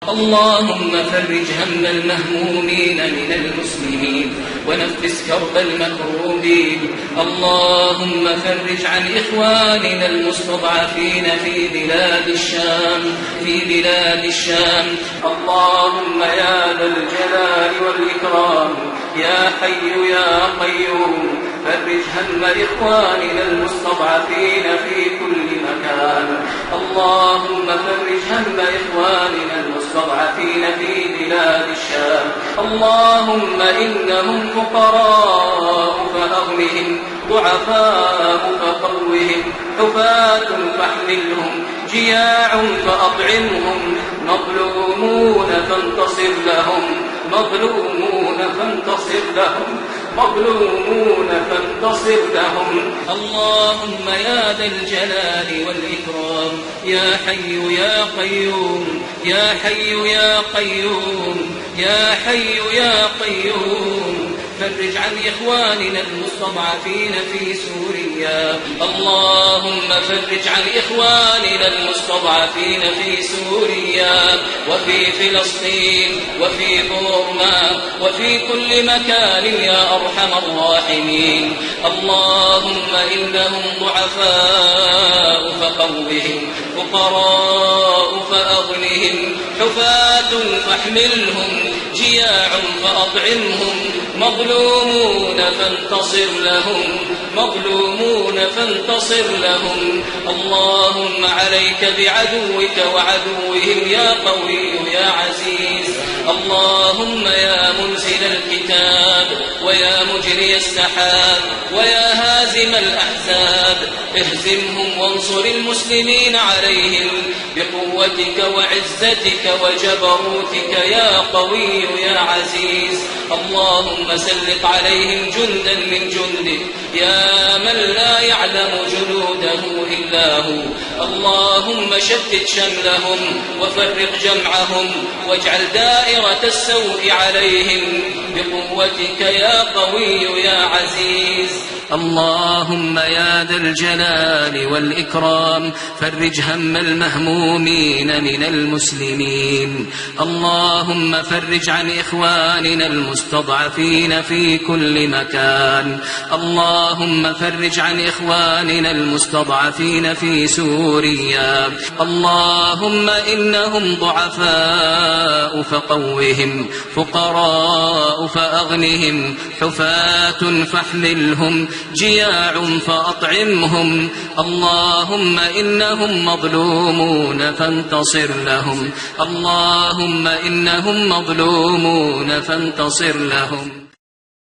اللهم فرج هم المهمومين من المسلمين ونفس كرب المكروبين. اللهم فرج عن إخواننا المستضعفين في بلاد الشام اللهم يا ذا الجلال والإكرام يا حي يا قيوم فرج هم إخواننا المستضعفين في كل مكان. اللهم فرج هم إخواننا المستضعفين في بلاد الشام. اللهم إنهم فقراء فأغنهم ضعفاء فقوهم حفاة فاحملهم جياع فأطعمهم مظلومون فانتصر لهم اللهم يا ذا الجلال والإكرام يا حي يا قيوم يا حي يا قيوم يا حي يا قيوم فرج عن إخواننا المستضعفين في سوريا. اللهم فرج عن إخواننا المستضعفين في سوريا وفي فلسطين وفي بورما وفي كل مكان يا أرحم الراحمين. اللهم إنهم ضعفاء فقوهم فقراء فأغنهم حفاة فاحملهم جياع فأطعمهم مظلومون فانتصر لهم اللهم عليك بعدوك وعدوهم يا قوي يا عزيز. اللهم يا منزل الكتاب ويا مجري السحاب ويا هازم الأحزاب اهزمهم وانصر المسلمين عليهم بقوتك وعزتك وجبروتك يا قوي يا عزيز. اللهم سلط عليهم جندا من جندك يا من لا يعلم جنوده إلا هو. اللهم شتت شملهم وفرق جمعهم واجعل دائرة السوء عليهم بقوتك يا قوي يا عزيز. اللهم يا ذا الجلال والإكرام فرج هم المهمومين من المسلمين. اللهم فرج عن إخواننا المستضعفين في كل مكان. اللهم فرج عن إخواننا المستضعفين في سوريا. اللهم إنهم ضعفاء فقوهم فقراء فأغنهم حفاة فاحملهم جياع فأطعمهم. اللهم إنهم مظلومون فانتصر لهم. اللهم إنهم مظلومون فانتصر لهم.